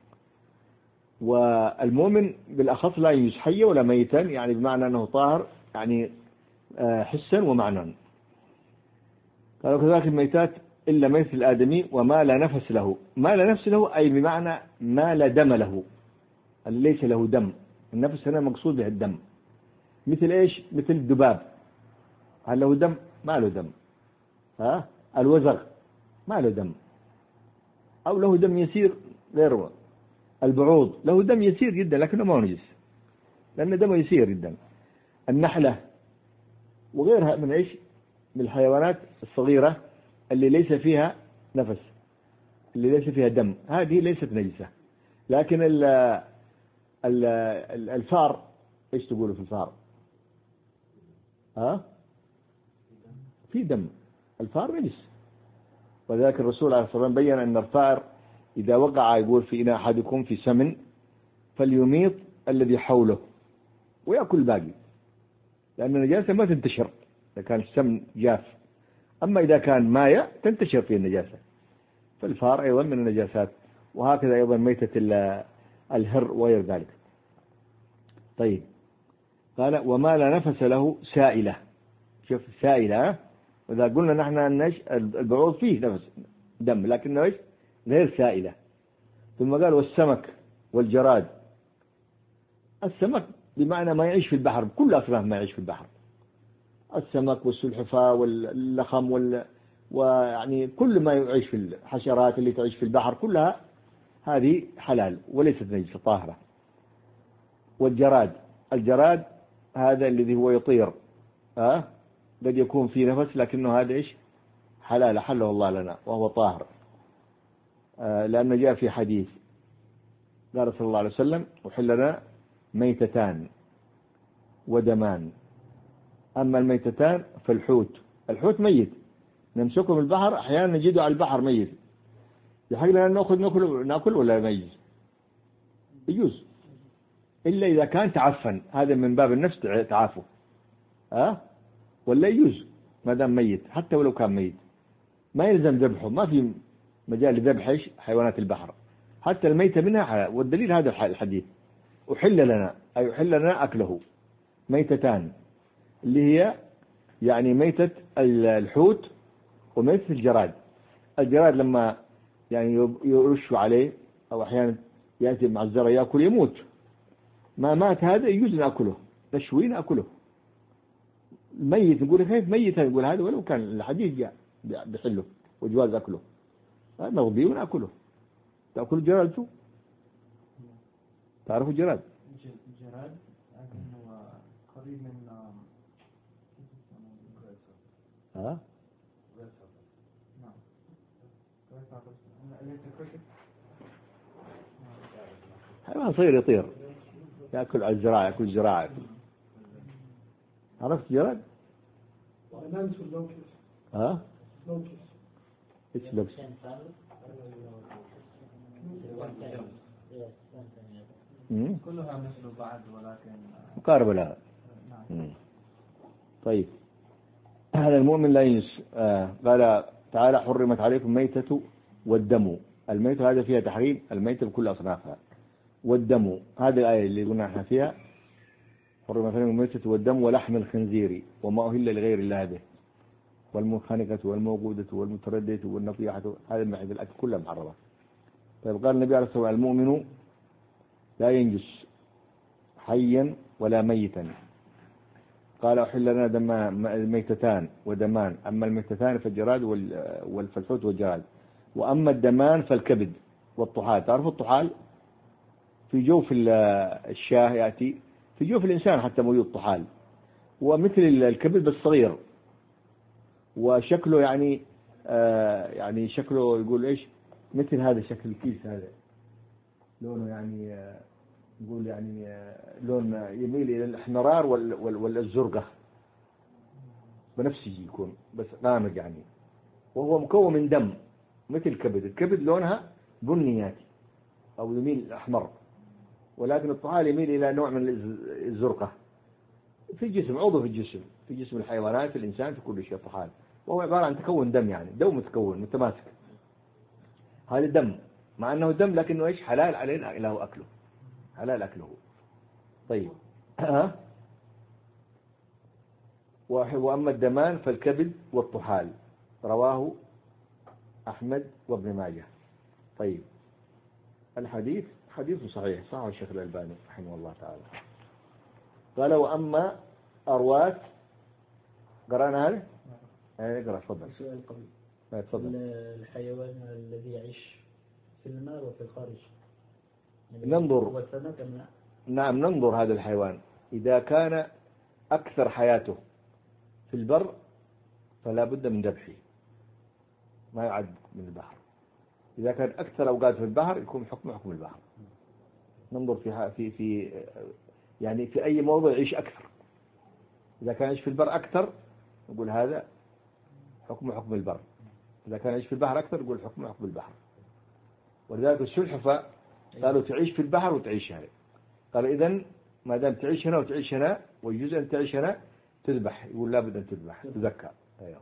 [SPEAKER 1] والمؤمن بالأخص لا ينجس حيا ولا ميتا، يعني بمعنى أنه طاهر يعني حسا ومعنى. قالوا كذلك الميتات إلا ميت الآدمي وما لا نفس له. ما لا نفس له أي بمعنى ما لا دم له، ليس له دم. النفس هنا مقصود به الدم. مثل إيش؟ مثل الذباب، هل له دم؟ ما له دم. الوزغ ما له دم، أو له دم يسير غير. البعوض له دم يسير جدا لكنه ما هو نجس لأن دمه يسير جدا. النحلة وغيرها من إيش؟ من الحيوانات الصغيرة اللي ليس فيها نفس، اللي ليس فيها دم، هذه ليست نجسة. لكن الفار إيش تقولوا في الفار؟ في دم، الفار نجس. وذلك الرسول عليه الصلاة والسلام بيّن أن الفار إذا وقع يقول في إناء أحدكم في سمن فليميط الذي حوله ويأكل الباقي، لأن النجاسة ما تنتشر إذا كان السمن جاف، أما إذا كان ماء تنتشر فيه النجاسة. فالفار أيضا من النجاسات، وهكذا أيضا ميتة الهر وغير ذلك. طيب قال وما لا نفس له سائلة. شوف سائلة، وإذا قلنا نحن أن البعوض فيه نفس دم لكنه إيش؟ غير سائلة. ثم قال والسمك والجراد. السمك بمعنى ما يعيش في البحر، كل أصناف ما يعيش في البحر، السمك والسلحفاة واللخم ويعني كل ما يعيش في الحشرات اللي تعيش في البحر كلها هذه حلال وليست نجسة طاهرة. والجراد، الجراد هذا الذي هو يطير قد يكون فيه نفس لكنه هذا إيش؟ حلال حله الله لنا وهو طاهر، لأن جاء في حديث قال صلى الله عليه وسلم وحل لنا ميتتان ودمان. أما الميتتان فالحوت، الحوت ميت نمسكه من البحر أحيانا نجده على البحر ميت، يحق لنا نأكل ولا ميت؟ يجوز إلا إذا كان تعفن، هذا من باب النفس تعافه ولا يجوز ما دام ميت حتى ولو كان ميت، ما يلزم ذبحه، ما في مجال لذبح حيوانات البحر حتى الميتة منها حلال. والدليل هذا الحديث أحل لنا أي أحل لنا أكله ميتتان، اللي هي يعني ميتة الحوت وميتة الجراد. الجراد لما يعني يرشوا عليه أو أحيانا يأتي مع الزرع يأكل يموت، ما مات هذا يجوز نأكله، نشوي نأكله. ميت نقول كيف ميت، نقول هذا ولو كان الحديث جاء بحله وجواز أكله، نغذيه ونأكله. تأكل الجراد شو؟ تعرفوا الجراد؟
[SPEAKER 2] جراد هو قريب من نعم
[SPEAKER 1] حيوان صغير يطير يأكل على الزراعة، يأكل الزراعة. عرفت جراد؟ إيش لبس؟
[SPEAKER 2] كلها مثل بعض ولكن
[SPEAKER 1] مقاربة لها. طيب هذا المؤمن لا ينس. قال تعالى حرمت عليكم ميتة والدم. الميت هذا فيها تحريم الميت بكل أصنافها. والدم هذه الآية اللي قلنا احنا فيها حرم مثلا الميتة والدم ولحم الخنزير وما أهل لغير الله به والمنخنقة والموقودة والمتردية والنطيحة، هذه من الأكل كلها محرمة. طيب قال النبي عليه الصلاة والسلام المؤمن لا ينجس حيا ولا ميتا. قال أحل لنا دم الميتتان ودمان، أما الميتتان فالجراد والفلفوت والجراد، وأما الدمان فالكبد والطحال. تعرفوا الطحال في جوف الشاه يأتي، في جوف الإنسان حتى موجود طحال، ومثل الكبد بس صغير، وشكله يعني شكله يقول إيش مثل هذا شكل الكيس هذا، لونه يعني نقول يعني لون يميل إلى الإحمرار والزرقة بنفسه يكون بس غامق يعني، وهو مكون من دم مثل الكبد. الكبد لونها بنياتي أو يميل أحمر، ولكن الطحال يميل إلى نوع من الزرقة في الجسم، عضو في جسم الحيوانات، في الإنسان، في كل شيء طحال، وهو عبارة عن تكون دم يعني دم متكون متماسك. هذا دم، مع أنه دم لكنه إيش حلال علينا له أكله، حلال أكله. طيب وأما الدمان فالكبد والطحال، رواه أحمد وابن ماجه. طيب الحديث حديث صحيح، صححه الشيخ الألباني رحمه الله تعالى. قال وأما أرواث، قرأنا هذا؟ اقرأ تفضل.
[SPEAKER 3] السؤال قبل
[SPEAKER 1] تفضل.
[SPEAKER 3] الحيوان الذي يعيش في الماء وفي الخارج يعني
[SPEAKER 1] ننظر. نعم ننظر هذا الحيوان إذا كان أكثر حياته في البر فلا بد من ذبحه، ما يعد من البحر. إذا كان أكثر أوقات في البحر يكون حكم البحر. ننظر في يعني في أي موضع يعيش أكثر. إذا كان يعيش في البر أكثر نقول هذا حكم البر، إذا كان يعيش في البحر أكثر نقول حكم البحر. ولذلك السلحفاة قالوا تعيش في البحر وتعيش هنا، قال إذن ما دام تعيش هنا وتعيش هنا ويجوز أن تعيش هنا تذبح، يقول لا بد أن تذبح تذكى. أيوه.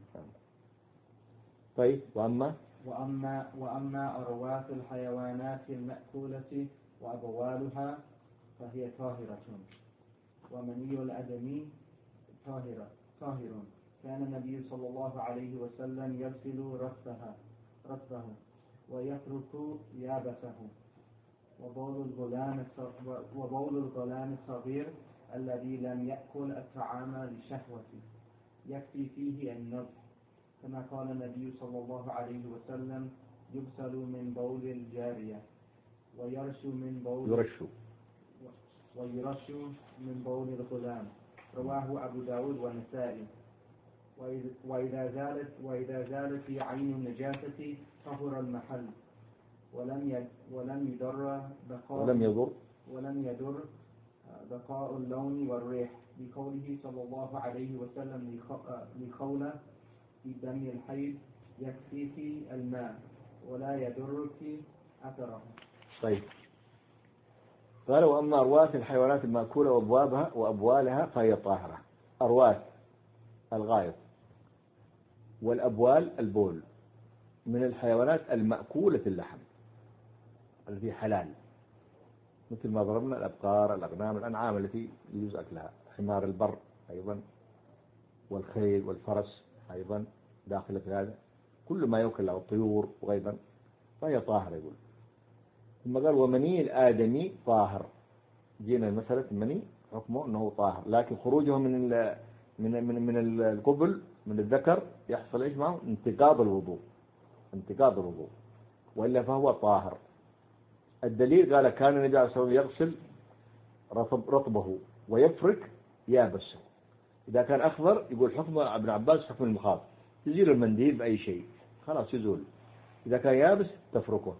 [SPEAKER 1] طيب
[SPEAKER 2] وأما أرواث الحيوانات المأكولة وأبوالها فهي طاهرة، ومني الآدمي طاهر. كان النبي صلى الله عليه وسلم يغسل رأسه ويترك يابسه، وبول الغلام الصغير الذي لم يأكل الطعام لشهوة يكفي فيه النضح، كما قال النبي صلى الله عليه وسلم يغسل من بول الجارية ويرش من بول الغلام. رواه أبو داود والنسائي. وإذا زالت عين النجاسة طهر المحل ولم يضر بقاء اللون والريح، بقوله صلى الله عليه وسلم لخولة في دم الحيض يكفيك الماء ولا يضرك أثره.
[SPEAKER 1] طيب قال وأما أرواث الحيوانات المأكولة وأبوالها فهي طاهرة. أرواث الغائط والأبوال البول من الحيوانات المأكولة اللحم التي حلال، مثل ما ضربنا الأبقار الأغنام الأنعام التي يجوز أكلها، حمار البر أيضا والخيل والفرس أيضا داخل في هذا، كل ما يأكل له الطيور وغيرا فهي طاهرة. يقول ثم قال ومني الآدمي طاهر. جينا مسألة المني حكمه أنه طاهر، لكن خروجه من القبل من الذكر يحصل إيش معه؟ انتقاض الوضوء، وإلا فهو طاهر. الدليل قال كان النبي عليه الصلاة والسلام يغسل رطبه ويفرك يابسه. إذا كان أخضر يقول حكم ابن عباس حكم المخاط، تزيل المنديل بأي شيء خلاص يزول. إذا كان يابس تفركه.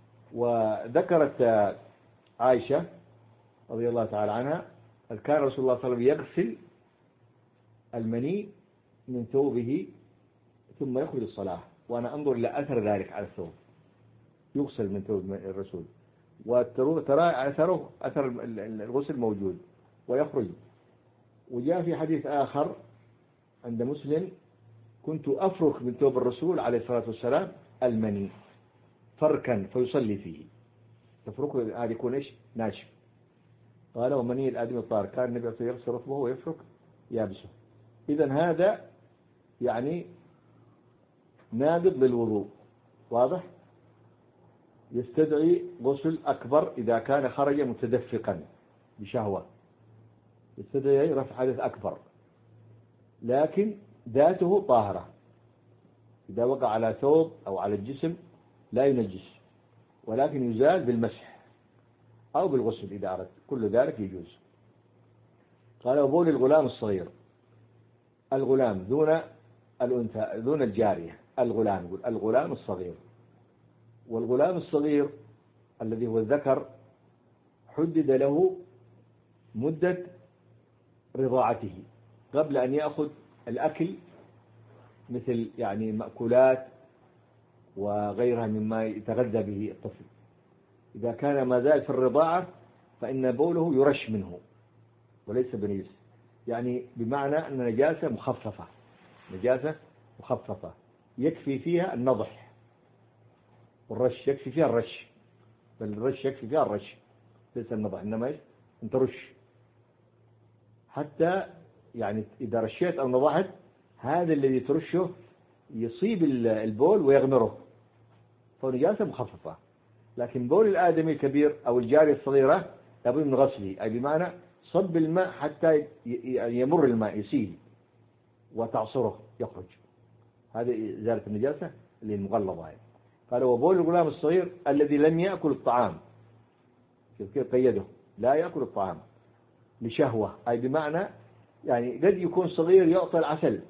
[SPEAKER 1] وذكرت عائشة رضي الله تعالى عنها كان رسول الله صلى الله عليه وسلم يغسل المني من ثوبه ثم يخرج الصلاة، وأنا أنظر إلى أثر ذلك على الثوب، يغسل من ثوب الرسول وترى أثر الغسل موجود ويخرج. وجاء في حديث آخر عند مسلم كنت أفرك من ثوب الرسول عليه الصلاة والسلام المني، فركا فيصلي فيه، تفركه هذا يكون إيش؟ ناشف. قال ومني الآدمي الطاهر كان النبي صلى الله عليه وسلم يغسل رطبه ويفرك يابسه. إذن هذا يعني ناقض للوضوء، واضح؟ يستدعي غسل أكبر إذا كان خرج متدفقا بشهوة، يستدعي رفع حدث أكبر، لكن ذاته طاهرة. إذا وقع على ثوب أو على الجسم لا ينجس، ولكن يزال بالمسح أو بالغسل إذا أردت، كل ذلك يجوز. قال وبول الغلام الصغير، الغلام دون الأنثى دون الجارية، الغلام الصغير. والغلام الصغير الذي هو الذكر حدد له مدة رضاعته قبل أن يأخذ الأكل، مثل يعني مأكولات وغيرها مما يتغذى به الطفل. إذا كان ما زال في الرضاعة فإن بوله يرش منه وليس بنجس، يعني بمعنى أن نجاسة مخففة يكفي فيها النضح والرش، يكفي فيها الرش، بل الرش يكفي فيها الرش ليس النضح، إنما أنت رش حتى يعني إذا رشيت أو نضحت هذا الذي ترشه يصيب البول ويغمره، فنجاسة مخففة. لكن بول الآدمي الكبير أو الجارية الصغيرة لابد من غسله، أي بمعنى صب الماء حتى يمر الماء يسيل وتعصره يخرج، هذه إزالة النجاسة اللي المغلظة هذه. قال وبول الغلام الصغير الذي لم يأكل الطعام، كيف قيده؟ لا يأكل الطعام لشهوة، أي بمعنى يعني قد يكون صغير يعطى العسل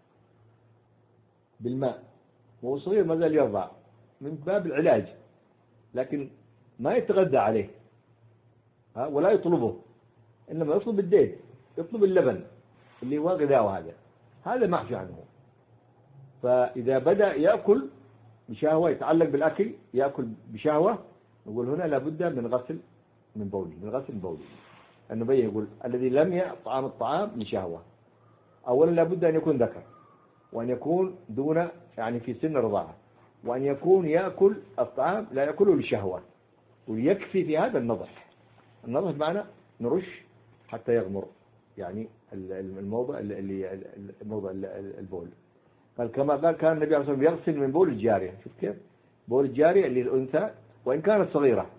[SPEAKER 1] بالماء وهو صغير ما زال يرضع من باب العلاج، لكن ما يتغذى عليه ولا يطلبه، إنما يطلب الديد، يطلب اللبن اللي هو غذاءه، هذا معفي عنه. فإذا بدأ يأكل بشهوة يتعلق بالأكل يأكل بشهوة، نقول هنا لابد من غسل من بوله، النبي يقول الذي لم يطعم الطعام لشهوة، أولا لابد أن يكون ذكر، وأن يكون دون يعني في سن الرضاعة، وأن يكون يأكل الطعام لا يأكله لشهوة، ويكفي في هذا النضح بمعنى نرش حتى يغمر يعني الموضع اللي موضع البول. قال كما قال كان النبي عليه الصلاة والسلام يغسل من بول الجارية، شوف كيف بول الجارية اللي الأنثى وإن كانت صغيرة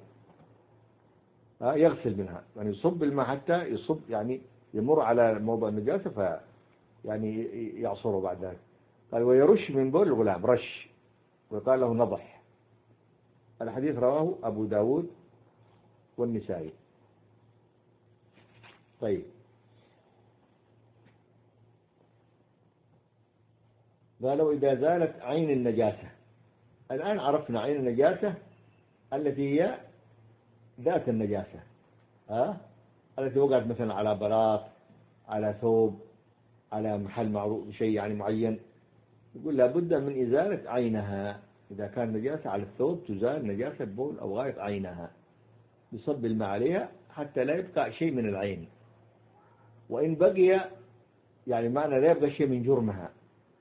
[SPEAKER 1] يغسل منها، يعني يصب الماء حتى يصب يعني يمر على موضع النجاسة يعني يعصره بعد ذلك. قال ويرش من بول الغلام رش، وقال له نضح. الحديث رواه أبو داود والنسائي. طيب قالوا إذا زالت عين النجاسة، الآن عرفنا عين النجاسة التي هي ذات النجاسة، التي وقعت مثلا على بلاط، على ثوب، على محل معروف شيء يعني معين، يقول لابد من إزالة عينها. إذا كان نجاسة على الثوب تزال نجاسة بول أو غاية عينها بصب الماء عليها حتى لا يبقى شيء من العين، وإن بقي يعني معنى لا يبقى شيء من جرمها،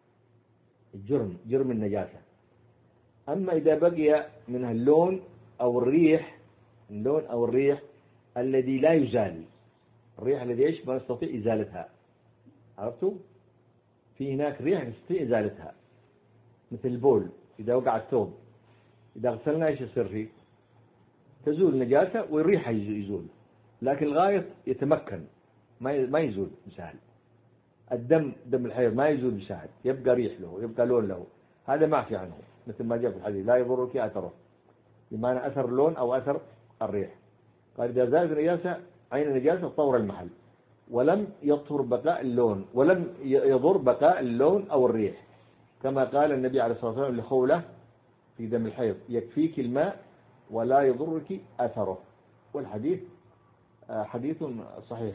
[SPEAKER 1] جرم النجاسة. أما إذا بقي منها اللون أو الريح الذي لا يزال، الريح الذي إيش ما نستطيع إزالتها، عرفتوا؟ في هناك ريح نستطيع إزالتها مثل البول، إذا وقع الثوب إذا غسلنا إيش يصير فيه؟ تزول النجاسة والريح يزول، لكن الغاية يتمكن ما يزول بسهل. دم الحيض ما يزول بسهل، يبقى ريح له يبقى لون له، هذا معفي عنه مثل ما جاء في الحديث لا يضرك أثره، بمعنى أثر اللون أو أثر الريح. قال إذا زالت النجاسة عين النجاسة طور المحل ولم يطهر بقاء اللون ولم يضر بقاء اللون أو الريح، كما قال النبي عليه الصلاة والسلام لخولة في دم الحيض يكفيك الماء ولا يضرك أثره. والحديث حديث صحيح،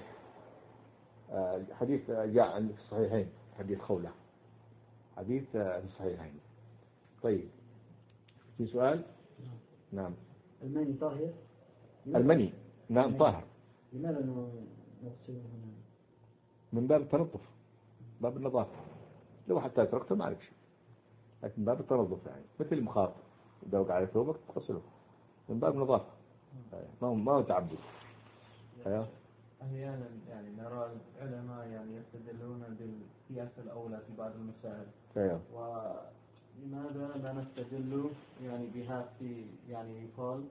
[SPEAKER 1] حديث جاء عند الصحيحين، حديث خولة حديث في الصحيحين. طيب في سؤال؟ نعم.
[SPEAKER 3] المني طاهر؟
[SPEAKER 1] المني نعم طاهر.
[SPEAKER 3] لماذا نغسله هنا؟
[SPEAKER 1] من باب التنظف، باب النظافة، لو حتى تركته ما عليك شيء، لكن باب التنظف يعني مثل المخاط إذا وقع على ثوبك تغسله من باب نظافة، ما هو تعبد.
[SPEAKER 2] أحيانا يعني نرى العلماء يعني يستدلون بالقياس الأولى في بعض المسائل. ولماذا لا نستدل يعني بها في يعني يقال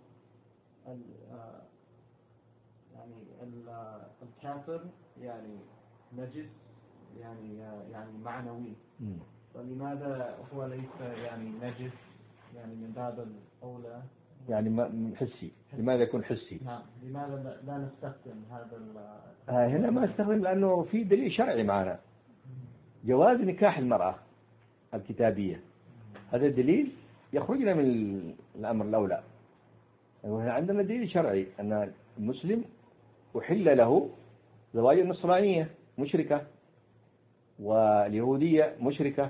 [SPEAKER 2] يعني الكافر يعني نجس يعني معنوي، فلماذا هو ليس يعني نجس يعني من باب الأولى
[SPEAKER 1] يعني حسي؟ لماذا يكون حسي؟
[SPEAKER 2] نعم، لماذا لا نستخدم هذا
[SPEAKER 1] هنا ما استخدم لأنه في دليل شرعي معنا، جواز نكاح المرأة الكتابية، هذا الدليل يخرجنا من الأمر الأولى. وهنا عندنا دليل شرعي أن المسلم أحل له زواج النصرانية مشركة واليهودية مشركة،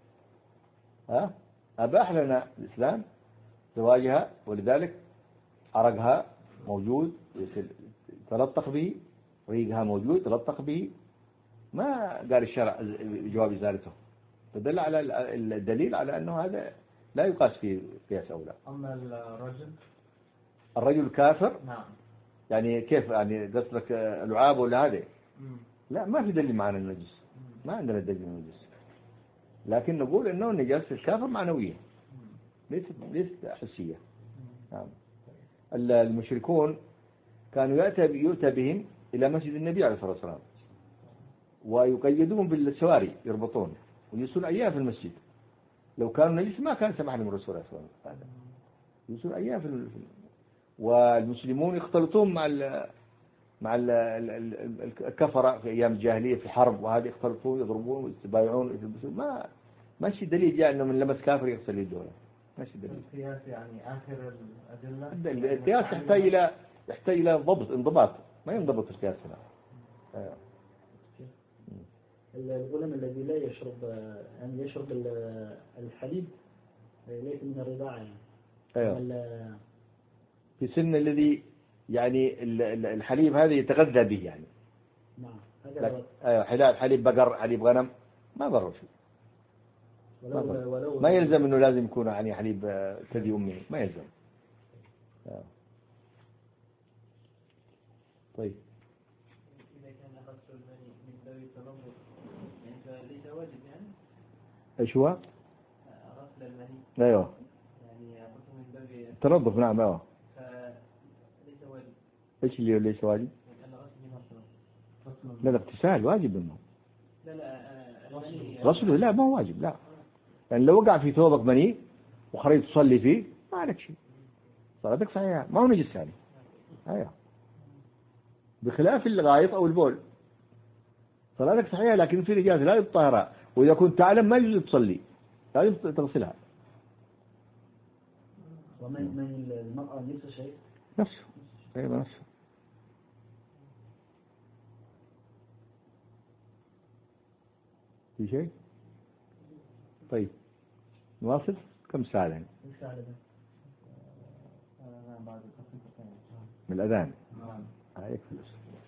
[SPEAKER 1] أباح لنا الإسلام زواجها، ولذلك عرقها موجود تلطخ به، ريقها موجود تلطخ به، ما قال الشرع جواب إزالته، فدل على الدليل على أنه هذا لا يقاس في قياس أولى.
[SPEAKER 2] أما
[SPEAKER 1] الرجل كافر،
[SPEAKER 2] نعم،
[SPEAKER 1] يعني كيف يعني قصدك لعاب ولا هذا؟ لا، ما في دليل معنا النجس، ما عندنا دليل النجس، لكن نقول أنه النجاسة الكافر معنوية ليست حسية. نعم. المشركون كانوا يؤتى بهم إلى مسجد النبي عليه الصلاة والسلام ويقيدون بالسواري، يربطون ويجلسون أيام في المسجد، لو كانوا نجس ما كان سمح لهم الرسول عليه الصلاة والسلام، يجلسون أيام في المسجد. والمسلمون يختلطون مع الكفرة في أيام الجاهلية في الحرب، وهذه يختلطون يضربون ويتبايعون، ما شيء دليل جاء إنه من لمس كافر يغسل يده، ماشي دليل.
[SPEAKER 2] القياس يعني آخر الأدلة.
[SPEAKER 1] القياس يحتاج إلى انضباط، ما ينضبط القياس هنا.
[SPEAKER 3] الغلام الذي لا يشرب يعني يشرب الحليب ليس من الرضاعة يعني.
[SPEAKER 1] أيوه. في سن الذي يعني الحليب هذا يتغذى به يعني.
[SPEAKER 3] نعم.
[SPEAKER 1] أيوه، حليب بقر، حليب غنم، ما ضر شيء. ما يلزم إنه لازم يكون يعني حليب ثدي أمه، ما يلزم. طيب.
[SPEAKER 2] إذا كان غسل المني من ذوي التنظف يعني ليس واجب يعني؟
[SPEAKER 1] إيش هو؟
[SPEAKER 2] غسل المني.
[SPEAKER 1] أيوه.
[SPEAKER 2] يعني غسل من ذوي
[SPEAKER 1] التنظف، نعم. أيوه.
[SPEAKER 2] ليس واجب.
[SPEAKER 1] إيش اللي ليس واجب؟ لا، الاغتسال واجب منه. غسله لا، ما هو واجب، لا. يعني لو وقع في ثوبك مني وخرجت تصلي فيه ما عليك شيء، صلاتك صحيحة، ما هو نجس ثاني. أيوه. بخلاف الغائط أو البول صلاتك صحيحة، لكن في نجاسة لا يطهرها، وإذا كنت تعلم ما يجوز تصلي، لازم تغسلها.
[SPEAKER 3] ومن المرأة نفس الشيء؟
[SPEAKER 1] نفسه. أيوه نفسه. في شيء؟ طيب نواصل. كم ساعة الآن؟ من الأذان. عليك فلوس.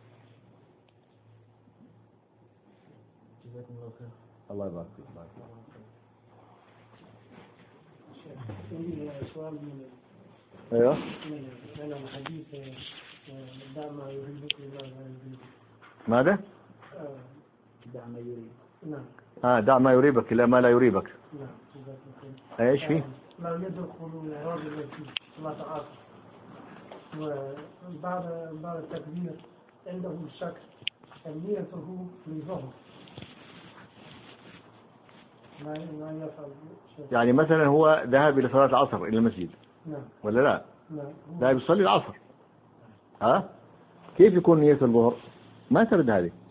[SPEAKER 3] جزاكم الله خير.
[SPEAKER 1] الله يبارك فيك.
[SPEAKER 5] عندي سؤال
[SPEAKER 1] ايوه.
[SPEAKER 5] من حديث دع ما يريبك الله ما يريبك.
[SPEAKER 1] ماذا؟
[SPEAKER 3] دع ما يريبك.
[SPEAKER 5] نعم.
[SPEAKER 1] دع ما يريبك إلى ما لا يريبك.
[SPEAKER 5] نعم. جزاكم الله خير.
[SPEAKER 1] ايش فيه؟
[SPEAKER 5] لا يدخل الرجل في صلاة العصر وبعد التكبير عنده الشك نيته للظهر ما يفعل شيء.
[SPEAKER 1] يعني مثلا هو ذهب إلى صلاة العصر إلى المسجد.
[SPEAKER 5] نعم.
[SPEAKER 1] ولا لا؟
[SPEAKER 5] نعم.
[SPEAKER 1] ذهب يصلي العصر. كيف يكون نية الظهر؟ ما ترد هذه.